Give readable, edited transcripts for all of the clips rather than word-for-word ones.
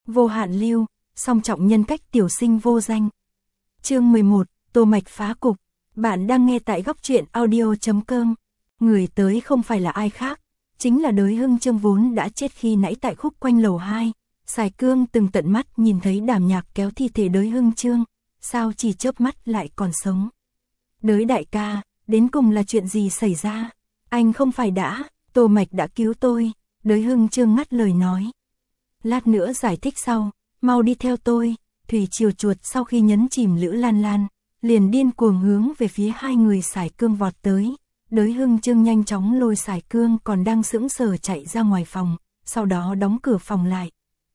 Vô hạn lưu, song trọng nhân cách tiểu sinh vô danh. Chương 11, Tô Mạch phá cục. Bạn đang nghe tại góc truyện audio.com. Người tới không phải là ai khác, chính là Đới Hưng Chương vốn đã chết khi nãy tại khúc quanh lầu 2. Sài Cương từng tận mắt nhìn thấy Đàm Nhạc kéo thi thể Đới Hưng Chương, sao chỉ chớp mắt lại còn sống. Đới đại ca, đến cùng là chuyện gì xảy ra? Anh không phải đã, Tô Mạch đã cứu tôi, Đới Hưng Chương ngắt lời nói. Lát nữa giải thích sau, mau đi theo tôi. Thủy Triều Chuột sau khi nhấn chìm Lữ Lan Lan, liền điên cuồng hướng về phía hai người Sài Cương vọt tới. Đới Hưng Chương nhanh chóng lôi Sài Cương còn đang sững sờ chạy ra ngoài phòng, sau đó đóng cửa phòng lại.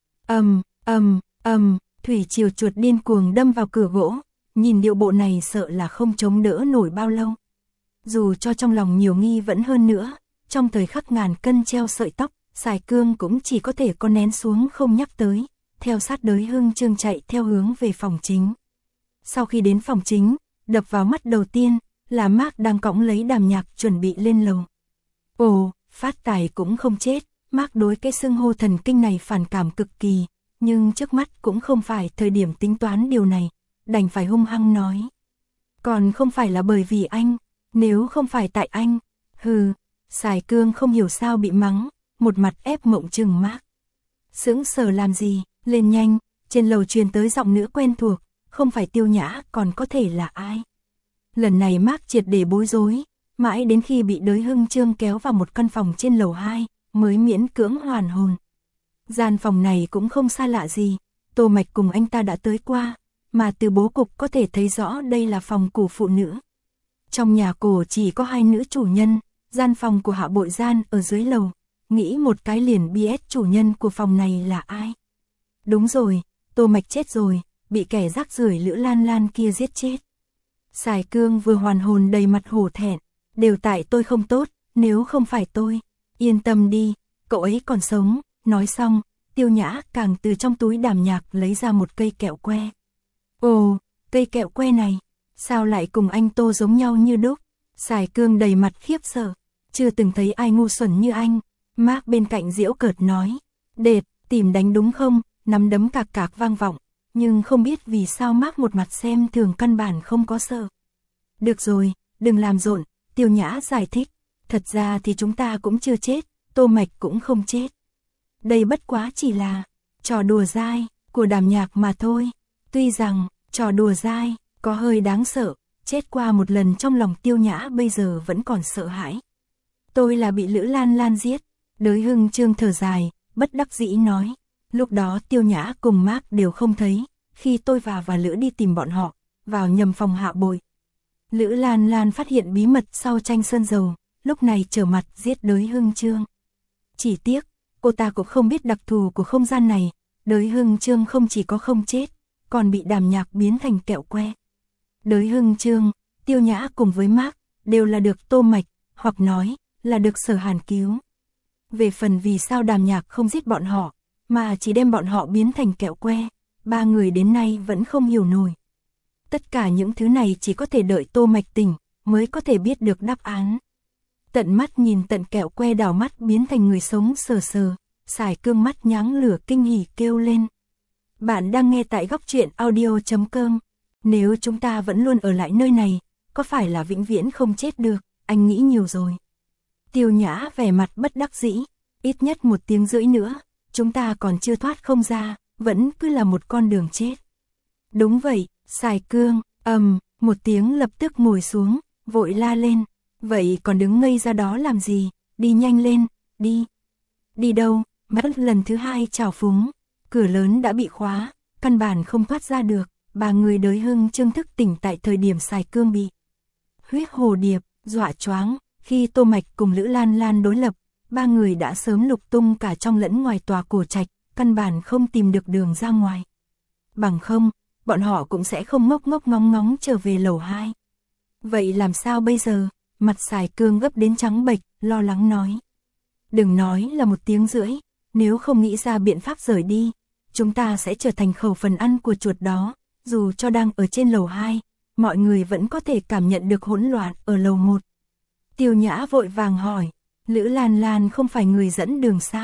Thủy Triều Chuột điên cuồng đâm vào cửa gỗ, nhìn điệu bộ này sợ là không chống đỡ nổi bao lâu. Dù cho trong lòng nhiều nghi vẫn hơn nữa, trong thời khắc ngàn cân treo sợi tóc, Sài Cương cũng chỉ có thể có nén xuống không nhắc tới, theo sát Đới Hưng Chương chạy theo hướng về phòng chính. Sau khi đến phòng chính, đập vào mắt đầu tiên là Mark đang cõng lấy Đàm Nhạc chuẩn bị lên lầu. Ồ, phát tài cũng không chết, Mark đối cái xưng hô thần kinh này phản cảm cực kỳ, nhưng trước mắt cũng không phải thời điểm tính toán điều này, đành phải hung hăng nói. Còn không phải là bởi vì anh, nếu không phải tại anh, Sài Cương không hiểu sao bị mắng, một mặt ép mộng chừng Mark. Sững sờ làm gì, lên nhanh, trên lầu truyền tới giọng nữ quen thuộc, không phải Tiêu Nhã còn có thể là ai. Lần này Mark triệt để bối rối, mãi đến khi bị Đới Hưng Chương kéo vào một căn phòng trên lầu 2, mới miễn cưỡng hoàn hồn. Gian phòng này cũng không xa lạ gì, Tô Mạch cùng anh ta đã tới qua, mà từ bố cục có thể thấy rõ đây là phòng của phụ nữ. Trong nhà cổ chỉ có hai nữ chủ nhân, gian phòng của Hạ Bội Gian ở dưới lầu, nghĩ một cái liền biết chủ nhân của phòng này là ai. Đúng rồi, Tô Mạch chết rồi, bị kẻ rác rưởi Lữ Lan Lan kia giết chết. Sài Cương vừa hoàn hồn đầy mặt hổ thẹn, đều tại tôi không tốt, nếu không phải tôi, yên tâm đi, cậu ấy còn sống. Nói xong, Tiêu Nhã càng từ trong túi Đàm Nhạc lấy ra một cây kẹo que. Ồ, cây kẹo que này, sao lại cùng anh Tô giống nhau như đúc? Sài Cương đầy mặt khiếp sợ, chưa từng thấy ai ngu xuẩn như anh. Mark bên cạnh giễu cợt nói, đệt, tìm đánh đúng không? Nắm đấm cạc cạc vang vọng, nhưng không biết vì sao Mark một mặt xem thường căn bản không có sợ. Được rồi, đừng làm rộn, Tiêu Nhã giải thích, thật ra thì chúng ta cũng chưa chết, Tô Mạch cũng không chết. Đây bất quá chỉ là trò đùa dai của Đàm Nhạc mà thôi. Tuy rằng trò đùa dai có hơi đáng sợ, chết qua một lần trong lòng Tiêu Nhã bây giờ vẫn còn sợ hãi. Tôi là bị Lữ Lan Lan giết. Đới Hưng Chương thở dài, bất đắc dĩ nói. Lúc đó Tiêu Nhã cùng Mark đều không thấy, khi tôi và Lữ đi tìm bọn họ, vào nhầm phòng Hạ Bội. Lữ Lan Lan phát hiện bí mật sau tranh sơn dầu, lúc này trở mặt giết Đới Hưng Chương. Chỉ tiếc, cô ta cũng không biết đặc thù của không gian này, Đới Hưng Chương không chỉ có không chết, còn bị Đàm Nhạc biến thành kẹo que. Đới Hưng Chương, Tiêu Nhã cùng với Mark, đều là được Tô Mạch, hoặc nói là được Sở Hàn cứu. Về phần vì sao Đàm Nhạc không giết bọn họ, mà chỉ đem bọn họ biến thành kẹo que, ba người đến nay vẫn không hiểu nổi. Tất cả những thứ này chỉ có thể đợi Tô Mạch tỉnh, mới có thể biết được đáp án. Tận mắt nhìn tận kẹo que đảo mắt biến thành người sống sờ sờ, Sài Cương mắt nháng lửa kinh hỉ kêu lên. Bạn đang nghe tại góc truyện audio.com. Nếu chúng ta vẫn luôn ở lại nơi này, có phải là vĩnh viễn không chết được, anh nghĩ nhiều rồi. Tiêu Nhã vẻ mặt bất đắc dĩ, ít nhất 1 tiếng rưỡi nữa, chúng ta còn chưa thoát không ra, vẫn cứ là một con đường chết. Đúng vậy, Sài Cương, một tiếng lập tức ngồi xuống, vội la lên. Vậy còn đứng ngây ra đó làm gì, đi nhanh lên, đi. Đi đâu, Mark lần thứ 2 chào phúng, cửa lớn đã bị khóa, căn bản không thoát ra được, ba người Đới Hưng Chương thức tỉnh tại thời điểm Sài Cương bị huyết hồ điệp, dọa choáng, khi Tô Mạch cùng Lữ Lan Lan đối lập, ba người đã sớm lục tung cả trong lẫn ngoài tòa cổ trạch, căn bản không tìm được đường ra ngoài. Bằng không, bọn họ cũng sẽ không ngốc ngốc ngóng ngóng trở về lầu 2. Vậy làm sao bây giờ? Mặt Sài Cương gấp đến trắng bệch, lo lắng nói. Đừng nói là 1 tiếng rưỡi, nếu không nghĩ ra biện pháp rời đi, chúng ta sẽ trở thành khẩu phần ăn của chuột đó, dù cho đang ở trên lầu 2, mọi người vẫn có thể cảm nhận được hỗn loạn ở lầu 1. Tiêu Nhã vội vàng hỏi, Lữ Lan Lan không phải người dẫn đường sao?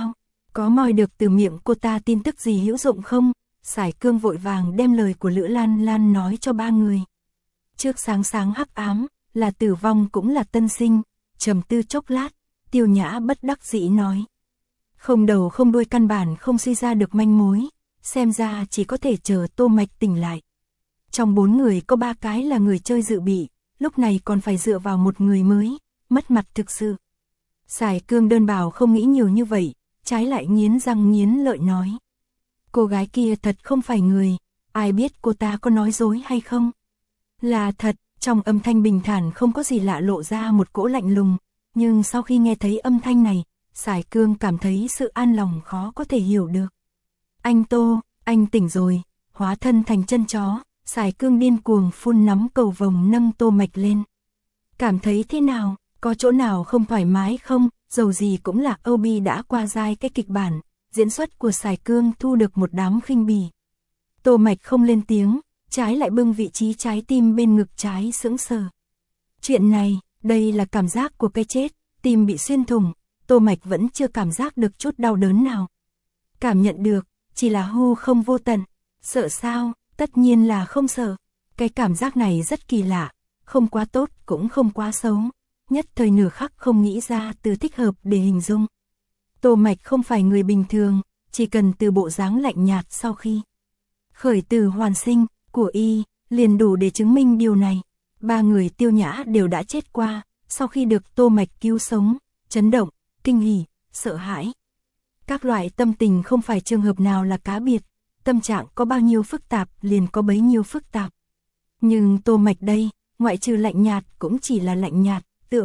Có moi được từ miệng cô ta tin tức gì hữu dụng không? Sải Cương vội vàng đem lời của Lữ Lan Lan nói cho ba người. Trước sáng sáng hắc ám, là tử vong cũng là tân sinh, trầm tư chốc lát, Tiêu Nhã bất đắc dĩ nói. Không đầu không đuôi căn bản không suy ra được manh mối, xem ra chỉ có thể chờ Tô Mạch tỉnh lại. Trong 4 người có 3 cái là người chơi dự bị, lúc này còn phải dựa vào một người mới, mất mặt thực sự. Sải Cương đơn bảo không nghĩ nhiều như vậy, trái lại nghiến răng nghiến lợi nói. Cô gái kia thật không phải người, ai biết cô ta có nói dối hay không? Là thật, trong âm thanh bình thản không có gì lạ lộ ra một cỗ lạnh lùng, nhưng sau khi nghe thấy âm thanh này, Sải Cương cảm thấy sự an lòng khó có thể hiểu được. Anh Tô, anh tỉnh rồi, hóa thân thành chân chó, Sải Cương điên cuồng phun nắm cầu vồng nâng Tô Mạch lên. Cảm thấy thế nào, có chỗ nào không thoải mái không, dầu gì cũng là Obi đã qua giai cái kịch bản, diễn xuất của Sải Cương thu được một đám khinh bỉ. Tô Mạch không lên tiếng, trái lại bưng vị trí trái tim bên ngực trái sững sờ. Chuyện này, đây là cảm giác của cái chết, tim bị xuyên thủng, Tô Mạch vẫn chưa cảm giác được chút đau đớn nào. Cảm nhận được, chỉ là hư không vô tận, sợ sao, tất nhiên là không sợ. Cái cảm giác này rất kỳ lạ, không quá tốt cũng không quá xấu, nhất thời nửa khắc không nghĩ ra từ thích hợp để hình dung. Tô Mạch không phải người bình thường, chỉ cần từ bộ dáng lạnh nhạt sau khi khởi tử hoàn sinh của y, liền đủ để chứng minh điều này. 3 người Tiêu Nhã đều đã chết qua, sau khi được Tô Mạch cứu sống, chấn động, kinh hỉ, sợ hãi. Các loại tâm tình không phải trường hợp nào là cá biệt, tâm trạng có bao nhiêu phức tạp liền có bấy nhiêu phức tạp. Nhưng Tô Mạch đây, ngoại trừ lạnh nhạt cũng chỉ là lạnh nhạt,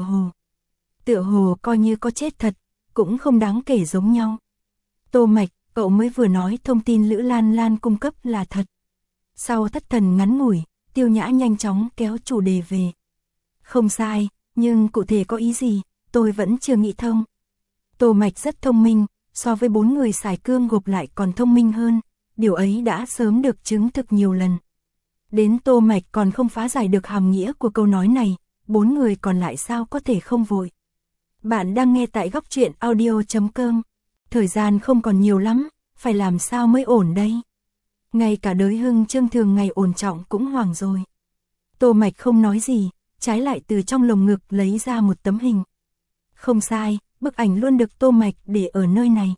tựa hồ coi như có chết thật, cũng không đáng kể giống nhau. Tô Mạch, cậu mới vừa nói thông tin Lữ Lan Lan cung cấp là thật. Sau thất thần ngắn ngủi, Tiêu Nhã nhanh chóng kéo chủ đề về. Không sai, nhưng cụ thể có ý gì, tôi vẫn chưa nghĩ thông. Tô Mạch rất thông minh, so với 4 người Sải Cương gộp lại còn thông minh hơn, điều ấy đã sớm được chứng thực nhiều lần. Đến Tô Mạch còn không phá giải được hàm nghĩa của câu nói này, 4 người còn lại sao có thể không vội. Bạn đang nghe tại Góc Truyện Audio.com, thời gian không còn nhiều lắm, phải làm sao mới ổn đây. Ngay cả Đới Hưng Trương thường ngày ổn trọng cũng hoảng rồi. Tô Mạch không nói gì, trái lại từ trong lồng ngực lấy ra một tấm hình. Không sai, bức ảnh luôn được Tô Mạch để ở nơi này.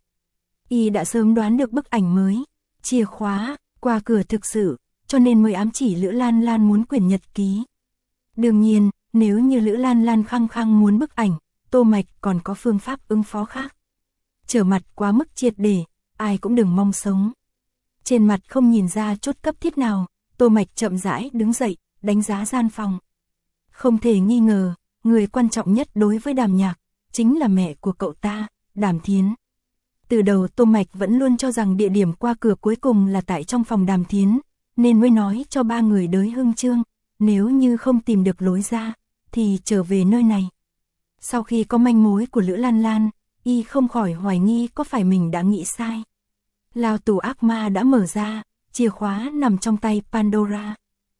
Y đã sớm đoán được bức ảnh mới, chìa khóa, qua cửa thực sự, cho nên mới ám chỉ Lữ Lan Lan muốn quyển nhật ký. Đương nhiên, nếu như Lữ Lan Lan khăng khăng muốn bức ảnh, Tô Mạch còn có phương pháp ứng phó khác. Trở mặt quá mức triệt để, ai cũng đừng mong sống. Trên mặt không nhìn ra chút cấp thiết nào, Tô Mạch chậm rãi đứng dậy, đánh giá gian phòng. Không thể nghi ngờ, người quan trọng nhất đối với Đàm Nhạc, chính là mẹ của cậu ta, Đàm Thiến. Từ đầu Tô Mạch vẫn luôn cho rằng địa điểm qua cửa cuối cùng là tại trong phòng Đàm Thiến, nên mới nói cho 3 người Đới Hưng Trương, nếu như không tìm được lối ra, thì trở về nơi này. Sau khi có manh mối của Lữ Lan Lan, y không khỏi hoài nghi có phải mình đã nghĩ sai. Lao tù ác ma đã mở ra, chìa khóa nằm trong tay Pandora.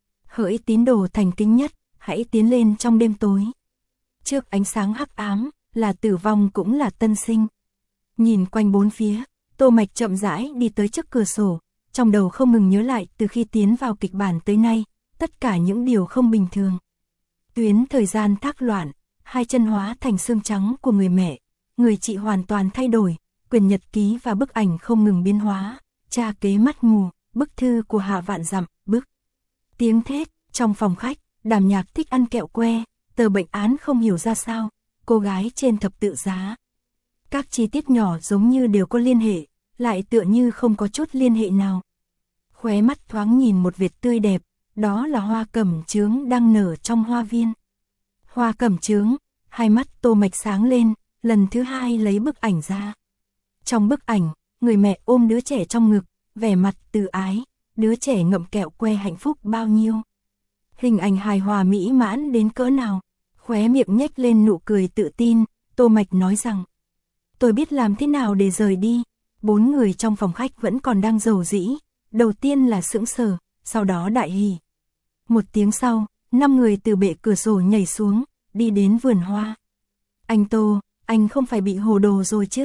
Hỡi tín đồ thành kính nhất, hãy tiến lên trong đêm tối. Trước ánh sáng hắc ám, là tử vong cũng là tân sinh. Nhìn quanh bốn phía, Tô Mạch chậm rãi đi tới trước cửa sổ, trong đầu không ngừng nhớ lại từ khi tiến vào kịch bản tới nay, tất cả những điều không bình thường. Tuyến thời gian thác loạn, 2 chân hóa thành xương trắng của người mẹ, người chị hoàn toàn thay đổi, quyển nhật ký và bức ảnh không ngừng biến hóa, cha kế mắt mù, bức thư của Hạ Vạn Dặm, bức. Tiếng thét, trong phòng khách, Đàm Nhạc thích ăn kẹo que, tờ bệnh án không hiểu ra sao, cô gái trên thập tự giá. Các chi tiết nhỏ giống như đều có liên hệ, lại tựa như không có chút liên hệ nào. Khóe mắt thoáng nhìn một vệt tươi đẹp, đó là hoa cẩm chướng đang nở trong hoa viên. Hoa cẩm chướng, hai mắt Tô Mạch sáng lên, lần thứ 2 lấy bức ảnh ra. Trong bức ảnh, người mẹ ôm đứa trẻ trong ngực, vẻ mặt từ ái, đứa trẻ ngậm kẹo que hạnh phúc bao nhiêu. Hình ảnh hài hòa mỹ mãn đến cỡ nào, khóe miệng nhếch lên nụ cười tự tin, Tô Mạch nói rằng, tôi biết làm thế nào để rời đi. 4 người trong phòng khách vẫn còn đang rầu rĩ, đầu tiên là sững sờ, sau đó đại hỉ. Một tiếng sau, 5 người từ bệ cửa sổ nhảy xuống, đi đến vườn hoa. Anh Tô, anh không phải bị hồ đồ rồi chứ?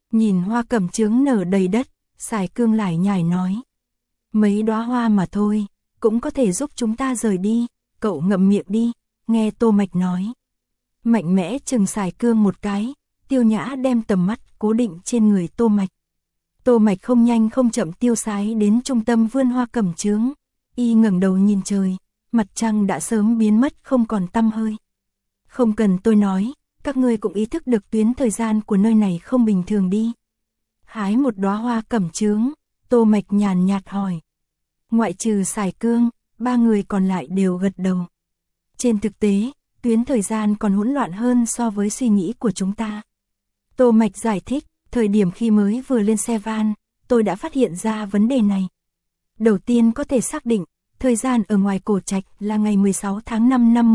Nhìn hoa cẩm chướng nở đầy đất, Sài Cương lải nhải nói. Mấy đóa hoa mà thôi, cũng có thể giúp chúng ta rời đi, cậu ngậm miệng đi, nghe Tô Mạch nói. Mạnh mẽ chừng Sài Cương một cái, Tiêu Nhã đem tầm mắt cố định trên người Tô Mạch. Tô Mạch không nhanh không chậm tiêu sái đến trung tâm vườn hoa cẩm chướng, y ngẩng đầu nhìn trời, mặt trăng đã sớm biến mất không còn tăm hơi. Không cần tôi nói, các ngươi cũng ý thức được tuyến thời gian của nơi này không bình thường đi. Hái một đóa hoa cẩm chướng, Tô Mạch nhàn nhạt hỏi. Ngoại trừ Sài Cương, ba người còn lại đều gật đầu. Trên thực tế, tuyến thời gian còn hỗn loạn hơn so với suy nghĩ của chúng ta. Tô Mạch giải thích, thời điểm khi mới vừa lên xe van, tôi đã phát hiện ra vấn đề này. Đầu tiên có thể xác định, thời gian ở ngoài cổ trạch là ngày 16 tháng 5 năm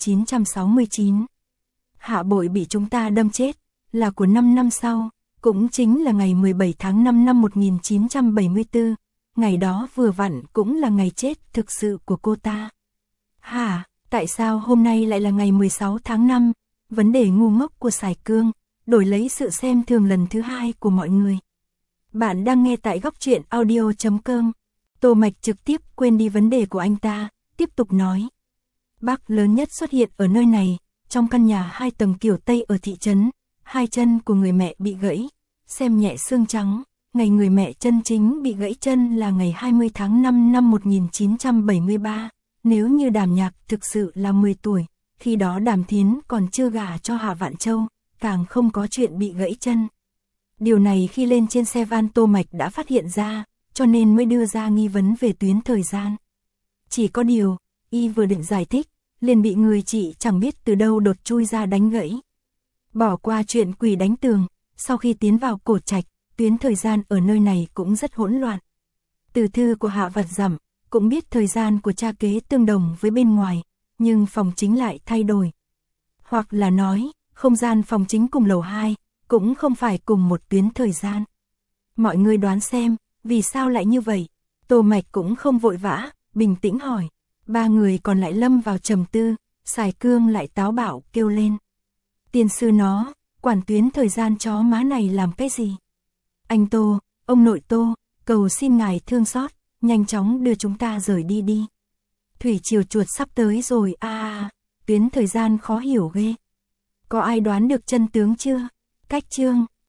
1969. Hạ Bội bị chúng ta đâm chết, là của 5 năm sau, cũng chính là ngày 17 tháng 5 năm 1974. Ngày đó vừa vặn cũng là ngày chết thực sự của cô ta. Hả, tại sao hôm nay lại là ngày 16 tháng 5? Vấn đề ngu ngốc của Sài Cương, đổi lấy sự xem thường lần thứ hai của mọi người. Bạn đang nghe tại góc truyện audio.com. Tô Mạch trực tiếp quên đi vấn đề của anh ta, tiếp tục nói. Bác lớn nhất xuất hiện ở nơi này, trong căn nhà 2 tầng kiểu Tây ở thị trấn, 2 chân của người mẹ bị gãy, xem nhẹ xương trắng. Ngày người mẹ chân chính bị gãy chân là ngày 20 tháng 5 năm 1973. Nếu như Đàm Nhạc thực sự là 10 tuổi, khi đó Đàm Thiến còn chưa gả cho Hạ Vạn Châu, càng không có chuyện bị gãy chân. Điều này khi lên trên xe van Tô Mạch đã phát hiện ra, cho nên mới đưa ra nghi vấn về tuyến thời gian. Chỉ có điều, y vừa định giải thích, liền bị người chị chẳng biết từ đâu đột chui ra đánh gãy. Bỏ qua chuyện quỷ đánh tường, sau khi tiến vào cổ trạch, tuyến thời gian ở nơi này cũng rất hỗn loạn. Từ thư của Hạ Vật Dặm cũng biết thời gian của cha kế tương đồng với bên ngoài, nhưng phòng chính lại thay đổi. Hoặc là nói, không gian phòng chính cùng lầu 2, cũng không phải cùng một tuyến thời gian. Mọi người đoán xem, vì sao lại như vậy? Tô Mạch cũng không vội vã, bình tĩnh hỏi. Ba người còn lại lâm vào trầm tư, Sài Cương lại táo bạo kêu lên. Tiên sư nó, quản tuyến thời gian chó má này làm cái gì? Anh Tô, ông nội Tô, cầu xin ngài thương xót, nhanh chóng đưa chúng ta rời đi đi. Thủy triều chuột sắp tới rồi tuyến thời gian khó hiểu ghê. Có ai đoán được chân tướng chưa? Cách chương